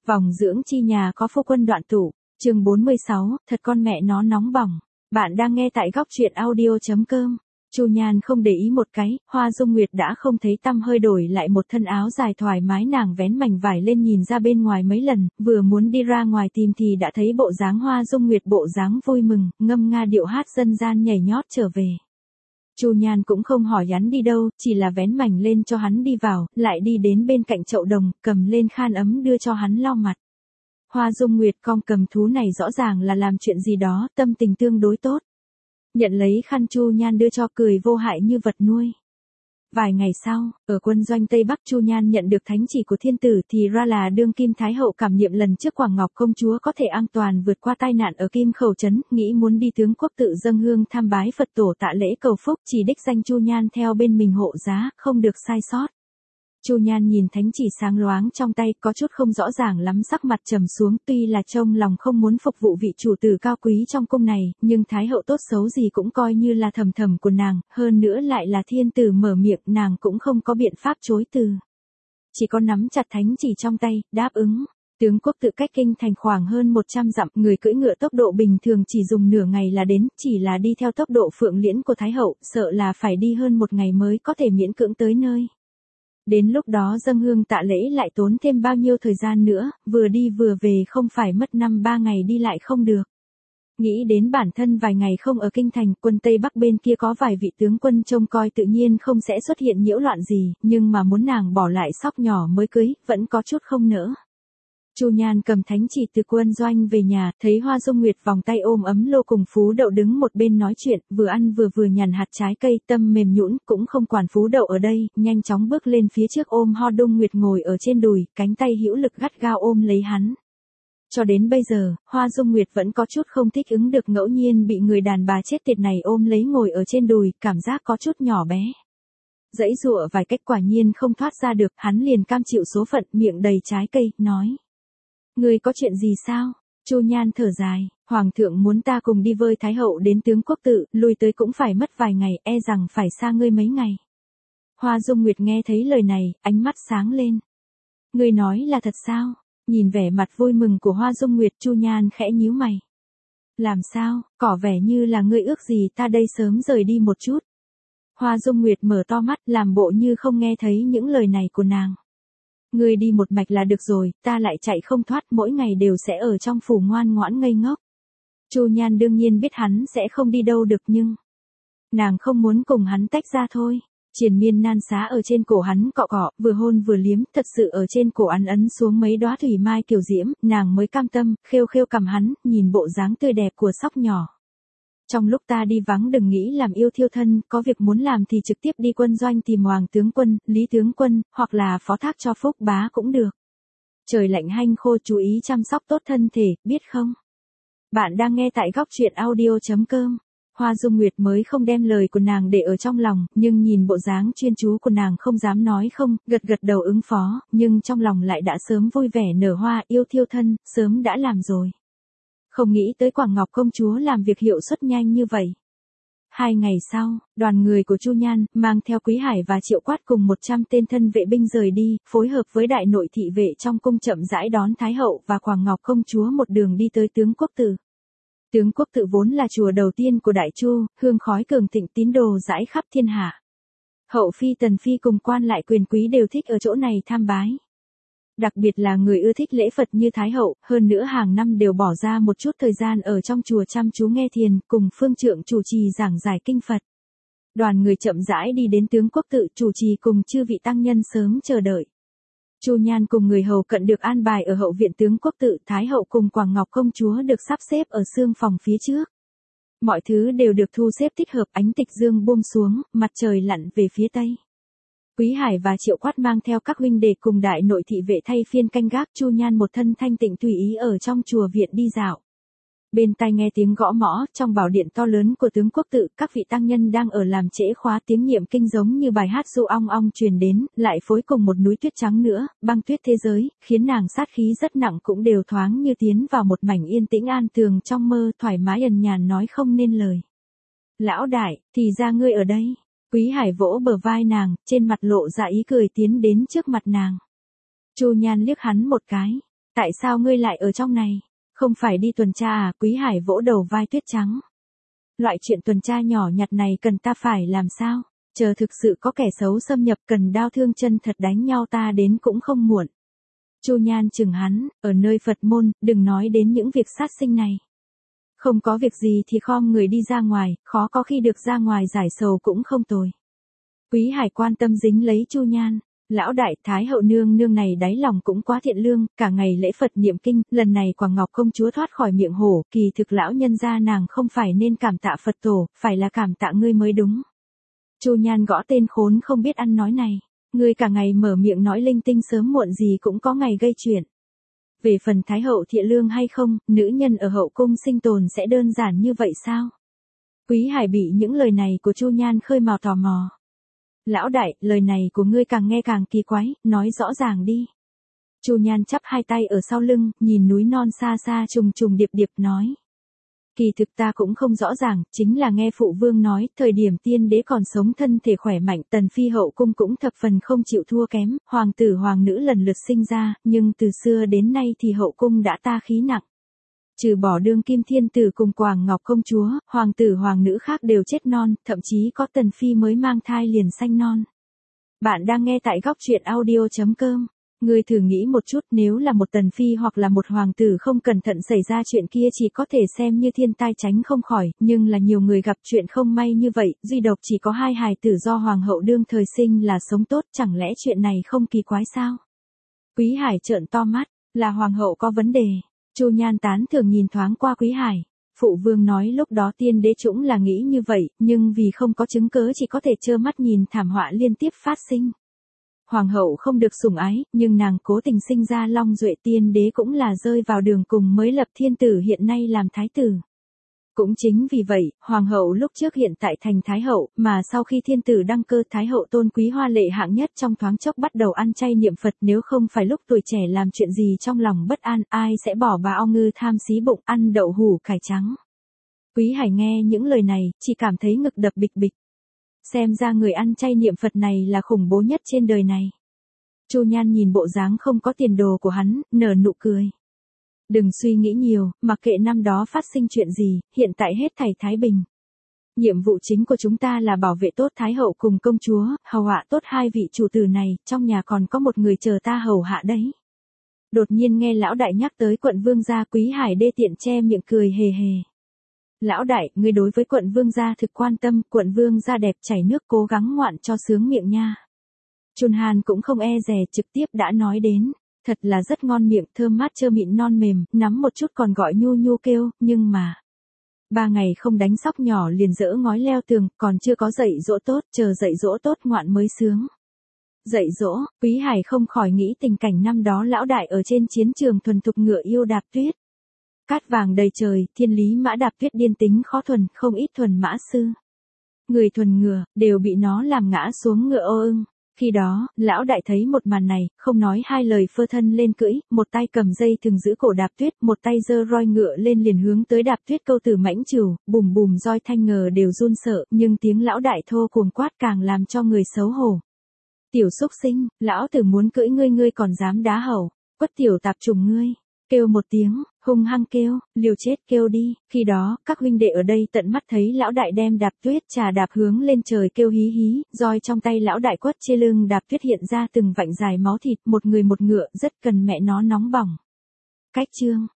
Vòng dưỡng chi nhà có phu quân đoạn tụ, chương 46, thật con mẹ nó nóng bỏng. Bạn đang nghe tại góc truyện audio.com. Chu Nhan không để ý một cái, Hoa Dung Nguyệt đã không thấy tăm hơi, đổi lại một thân áo dài thoải mái, nàng vén mảnh vải lên nhìn ra bên ngoài mấy lần, vừa muốn đi ra ngoài tìm thì đã thấy bộ dáng Hoa Dung Nguyệt bộ dáng vui mừng, ngâm nga điệu hát dân gian nhảy nhót trở về. Chu Nhan cũng không hỏi hắn đi đâu, chỉ là vén mảnh lên cho hắn đi vào, lại đi đến bên cạnh chậu đồng, cầm lên khan ấm đưa cho hắn lau mặt. Hoa Dung Nguyệt cong cầm thú này rõ ràng là làm chuyện gì đó, tâm tình tương đối tốt. Nhận lấy khăn, Chu Nhan đưa cho, cười vô hại như vật nuôi. Vài ngày sau, ở quân doanh Tây Bắc, Chu Nhan nhận được thánh chỉ của thiên tử, thì ra là đương kim thái hậu cảm niệm lần trước Quảng Ngọc công chúa có thể an toàn vượt qua tai nạn ở Kim Khẩu trấn, nghĩ muốn đi tướng quốc tự dâng hương tham bái Phật tổ tạ lễ cầu phúc, chỉ đích danh Chu Nhan theo bên mình hộ giá, không được sai sót. Chu Nhan nhìn thánh chỉ sáng loáng trong tay, có chút không rõ ràng lắm, sắc mặt trầm xuống, tuy là trong lòng không muốn phục vụ vị chủ tử cao quý trong cung này, nhưng thái hậu tốt xấu gì cũng coi như là thầm thầm của nàng, hơn nữa lại là thiên tử mở miệng, nàng cũng không có biện pháp chối từ. Chỉ có nắm chặt thánh chỉ trong tay, đáp ứng. Tướng quốc tự cách kinh thành khoảng hơn 100 dặm, người cưỡi ngựa tốc độ bình thường chỉ dùng nửa ngày là đến, chỉ là đi theo tốc độ phượng liễn của thái hậu, sợ là phải đi hơn một ngày mới có thể miễn cưỡng tới nơi. Đến lúc đó dâng hương tạ lễ lại tốn thêm bao nhiêu thời gian nữa, vừa đi vừa về không phải mất 5-3 ngày đi lại không được. Nghĩ đến bản thân vài ngày không ở kinh thành, quân Tây Bắc bên kia có vài vị tướng quân trông coi tự nhiên không sẽ xuất hiện nhiễu loạn gì, nhưng mà muốn nàng bỏ lại sóc nhỏ mới cưới, vẫn có chút không nỡ. Chu Nhan cầm thánh chỉ từ quân doanh về nhà, thấy Hoa Dung Nguyệt vòng tay ôm ấm lô cùng Phú Đậu đứng một bên nói chuyện, vừa ăn vừa nhằn hạt trái cây, tâm mềm nhũn, cũng không quản Phú Đậu ở đây, nhanh chóng bước lên phía trước ôm Hoa Dung Nguyệt ngồi ở trên đùi, cánh tay hữu lực gắt gao ôm lấy hắn. Cho đến bây giờ, Hoa Dung Nguyệt vẫn có chút không thích ứng được ngẫu nhiên bị người đàn bà chết tiệt này ôm lấy ngồi ở trên đùi, cảm giác có chút nhỏ bé. Dãy dụa vài cách quả nhiên không thoát ra được, hắn liền cam chịu số phận, miệng đầy trái cây, nói. Ngươi có chuyện gì sao? Chu Nhan thở dài, Hoàng thượng muốn ta cùng đi với Thái hậu đến tướng quốc tự, lui tới cũng phải mất vài ngày, e rằng phải xa ngươi mấy ngày. Hoa Dung Nguyệt nghe thấy lời này, ánh mắt sáng lên. Ngươi nói là thật sao? Nhìn vẻ mặt vui mừng của Hoa Dung Nguyệt, Chu Nhan khẽ nhíu mày. Làm sao, có vẻ như là ngươi ước gì ta đây sớm rời đi một chút. Hoa Dung Nguyệt mở to mắt, làm bộ như không nghe thấy những lời này của nàng. Ngươi đi một mạch là được rồi, ta lại chạy không thoát, mỗi ngày đều sẽ ở trong phủ ngoan ngoãn ngây ngốc. Chu Nhan đương nhiên biết hắn sẽ không đi đâu được, nhưng nàng không muốn cùng hắn tách ra thôi. Triền miên nan xá ở trên cổ hắn cọ cọ, vừa hôn vừa liếm, thật sự ở trên cổ hắn ấn xuống mấy đóa thủy mai kiều diễm, nàng mới cam tâm, khêu khêu cằm hắn, nhìn bộ dáng tươi đẹp của sóc nhỏ. Trong lúc ta đi vắng đừng nghĩ làm yêu thiêu thân, có việc muốn làm thì trực tiếp đi quân doanh tìm Hoàng tướng quân, Lý tướng quân, hoặc là phó thác cho Phúc bá cũng được. Trời lạnh hanh khô, chú ý chăm sóc tốt thân thể, biết không? Bạn đang nghe tại góc truyện audio.com. Hoa Dung Nguyệt mới không đem lời của nàng để ở trong lòng, nhưng nhìn bộ dáng chuyên chú của nàng không dám nói không, gật gật đầu ứng phó, nhưng trong lòng lại đã sớm vui vẻ nở hoa, yêu thiêu thân, sớm đã làm rồi. Không nghĩ tới Quảng Ngọc công chúa làm việc hiệu suất nhanh như vậy. 2 ngày sau, đoàn người của Chu Nhan, mang theo Quý Hải và Triệu Quát cùng 100 tên thân vệ binh rời đi, phối hợp với đại nội thị vệ trong cung chậm rãi đón Thái hậu và Quảng Ngọc công chúa một đường đi tới tướng quốc tự. Tướng quốc tự vốn là chùa đầu tiên của Đại Chu, hương khói cường thịnh, tín đồ rải khắp thiên hạ. Hậu phi tần phi cùng quan lại quyền quý đều thích ở chỗ này tham bái. Đặc biệt là người ưa thích lễ Phật như Thái hậu, hơn nữa hàng năm đều bỏ ra một chút thời gian ở trong chùa chăm chú nghe thiền, cùng phương trượng chủ trì giảng giải kinh Phật. Đoàn người chậm rãi đi đến tướng quốc tự, chủ trì cùng chư vị tăng nhân sớm chờ đợi. Chu Nhan cùng người hầu cận được an bài ở hậu viện tướng quốc tự, Thái hậu cùng Quảng Ngọc công chúa được sắp xếp ở xương phòng phía trước. Mọi thứ đều được thu xếp thích hợp, ánh tịch dương buông xuống, mặt trời lặn về phía tây. Quý Hải và Triệu Quát mang theo các huynh đệ cùng đại nội thị vệ thay phiên canh gác, Chu Nhan một thân thanh tịnh tùy ý ở trong chùa viện đi dạo. Bên tai nghe tiếng gõ mõ, trong bảo điện to lớn của tướng quốc tự, các vị tăng nhân đang ở làm trễ khóa, tiếng niệm kinh giống như bài hát ru ong ong truyền đến, lại phối cùng một núi tuyết trắng nữa, băng tuyết thế giới, khiến nàng sát khí rất nặng cũng đều thoáng như tiến vào một mảnh yên tĩnh an tường trong mơ, thoải mái ẩn nhàn nói không nên lời. Lão đại, thì ra ngươi ở đây. Quý Hải vỗ bờ vai nàng, trên mặt lộ ra ý cười tiến đến trước mặt nàng. Chu Nhan liếc hắn một cái. Tại sao ngươi lại ở trong này? Không phải đi tuần tra à? Quý Hải vỗ đầu vai Tuyết Trắng. Loại chuyện tuần tra nhỏ nhặt này cần ta phải làm sao? Chờ thực sự có kẻ xấu xâm nhập cần đao thương chân thật đánh nhau ta đến cũng không muộn. Chu Nhan chừng hắn, ở nơi Phật môn, đừng nói đến những việc sát sinh này. Không có việc gì thì khom người đi ra ngoài, khó có khi được ra ngoài giải sầu cũng không tồi. Quý Hải quan tâm dính lấy Chu Nhan. Lão đại Thái hậu nương nương này đáy lòng cũng quá thiện lương, cả ngày lễ Phật niệm kinh, lần này Quảng Ngọc công chúa thoát khỏi miệng hổ, kỳ thực lão nhân gia nàng không phải nên cảm tạ Phật tổ, phải là cảm tạ ngươi mới đúng. Chu Nhan gõ tên khốn không biết ăn nói này, ngươi cả ngày mở miệng nói linh tinh sớm muộn gì cũng có ngày gây chuyện. Về phần Thái hậu thiện lương hay không, nữ nhân ở hậu cung sinh tồn sẽ đơn giản như vậy sao? Quý Hải bị những lời này của Chu Nhan khơi mào tò mò. Lão đại, lời này của ngươi càng nghe càng kỳ quái, nói rõ ràng đi. Chu Nhan chắp hai tay ở sau lưng, nhìn núi non xa xa trùng trùng điệp điệp nói. Kỳ thực ta cũng không rõ ràng, chính là nghe phụ vương nói, thời điểm tiên đế còn sống thân thể khỏe mạnh, tần phi hậu cung cũng thập phần không chịu thua kém, hoàng tử hoàng nữ lần lượt sinh ra, nhưng từ xưa đến nay thì hậu cung đã ta khí nặng. Trừ bỏ đương kim thiên tử cùng Quảng Ngọc công chúa, hoàng tử hoàng nữ khác đều chết non, thậm chí có tần phi mới mang thai liền sanh non. Bạn đang nghe tại góc truyện audio.com. Ngươi thử nghĩ một chút, nếu là một tần phi hoặc là một hoàng tử không cẩn thận xảy ra chuyện kia chỉ có thể xem như thiên tai tránh không khỏi, nhưng là nhiều người gặp chuyện không may như vậy, duy độc chỉ có 2 hài tử do hoàng hậu đương thời sinh là sống tốt, chẳng lẽ chuyện này không kỳ quái sao? Quý Hải trợn to mắt, là hoàng hậu có vấn đề. Chu Nhan tán thường nhìn thoáng qua Quý Hải. Phụ vương nói lúc đó tiên đế cũng là nghĩ như vậy, nhưng vì không có chứng cớ chỉ có thể trơ mắt nhìn thảm họa liên tiếp phát sinh. Hoàng hậu không được sủng ái, nhưng nàng cố tình sinh ra Long Duệ, tiên đế cũng là rơi vào đường cùng mới lập thiên tử hiện nay làm thái tử. Cũng chính vì vậy, hoàng hậu lúc trước hiện tại thành thái hậu, mà sau khi thiên tử đăng cơ thái hậu tôn quý hoa lệ hạng nhất trong thoáng chốc bắt đầu ăn chay niệm Phật, nếu không phải lúc tuổi trẻ làm chuyện gì trong lòng bất an, ai sẽ bỏ bà o ngư tham xí bụng ăn đậu hủ cải trắng. Quý Hải nghe những lời này, chỉ cảm thấy ngực đập bịch bịch. Xem ra người ăn chay niệm Phật này là khủng bố nhất trên đời này. Chu Nhan nhìn bộ dáng không có tiền đồ của hắn, nở nụ cười. Đừng suy nghĩ nhiều, mặc kệ năm đó phát sinh chuyện gì, hiện tại hết thảy thái bình. Nhiệm vụ chính của chúng ta là bảo vệ tốt Thái hậu cùng công chúa, hầu hạ tốt 2 vị chủ tử này, trong nhà còn có một người chờ ta hầu hạ đấy. Đột nhiên nghe lão đại nhắc tới quận vương gia, Quý Hải đê tiện che miệng cười hề hề. Lão đại, ngươi đối với quận vương gia thực quan tâm, quận vương gia đẹp chảy nước cố gắng ngoạn cho sướng miệng nha. Chun Han cũng không e dè trực tiếp đã nói đến. Thật là rất ngon miệng, thơm mát trơ mịn non mềm, nắm một chút còn gọi nhu nhu kêu, nhưng mà 3 ngày không đánh sóc nhỏ liền dỡ ngói leo tường, còn chưa có dạy dỗ tốt, chờ dạy dỗ tốt ngoạn mới sướng. Dạy dỗ, Quý Hải không khỏi nghĩ tình cảnh năm đó lão đại ở trên chiến trường thuần thục ngựa yêu đạp tuyết. Cát vàng đầy trời, thiên lý mã đạp tuyết điên tính khó thuần, không ít thuần mã sư. Người thuần ngựa, đều bị nó làm ngã xuống ngựa ô ưng. Khi đó, lão đại thấy một màn này, không nói 2 lời phơ thân lên cưỡi, một tay cầm dây thừng giữ cổ đạp tuyết, một tay giơ roi ngựa lên liền hướng tới đạp tuyết câu tử mãnh trừu, bùm bùm roi thanh ngờ đều run sợ, nhưng tiếng lão đại thô cuồng quát càng làm cho người xấu hổ. Tiểu xúc sinh, lão tử muốn cưỡi ngươi còn dám đá hầu, quất tiểu tạp trùng ngươi. Kêu một tiếng, hung hăng kêu, liều chết kêu đi, khi đó, các huynh đệ ở đây tận mắt thấy lão đại đem đạp tuyết trà đạp hướng lên trời kêu hí hí, roi trong tay lão đại quất trên lưng đạp tuyết hiện ra từng vạch dài máu thịt, một người một ngựa, rất cần mẹ nó nóng bỏng. Cách chương,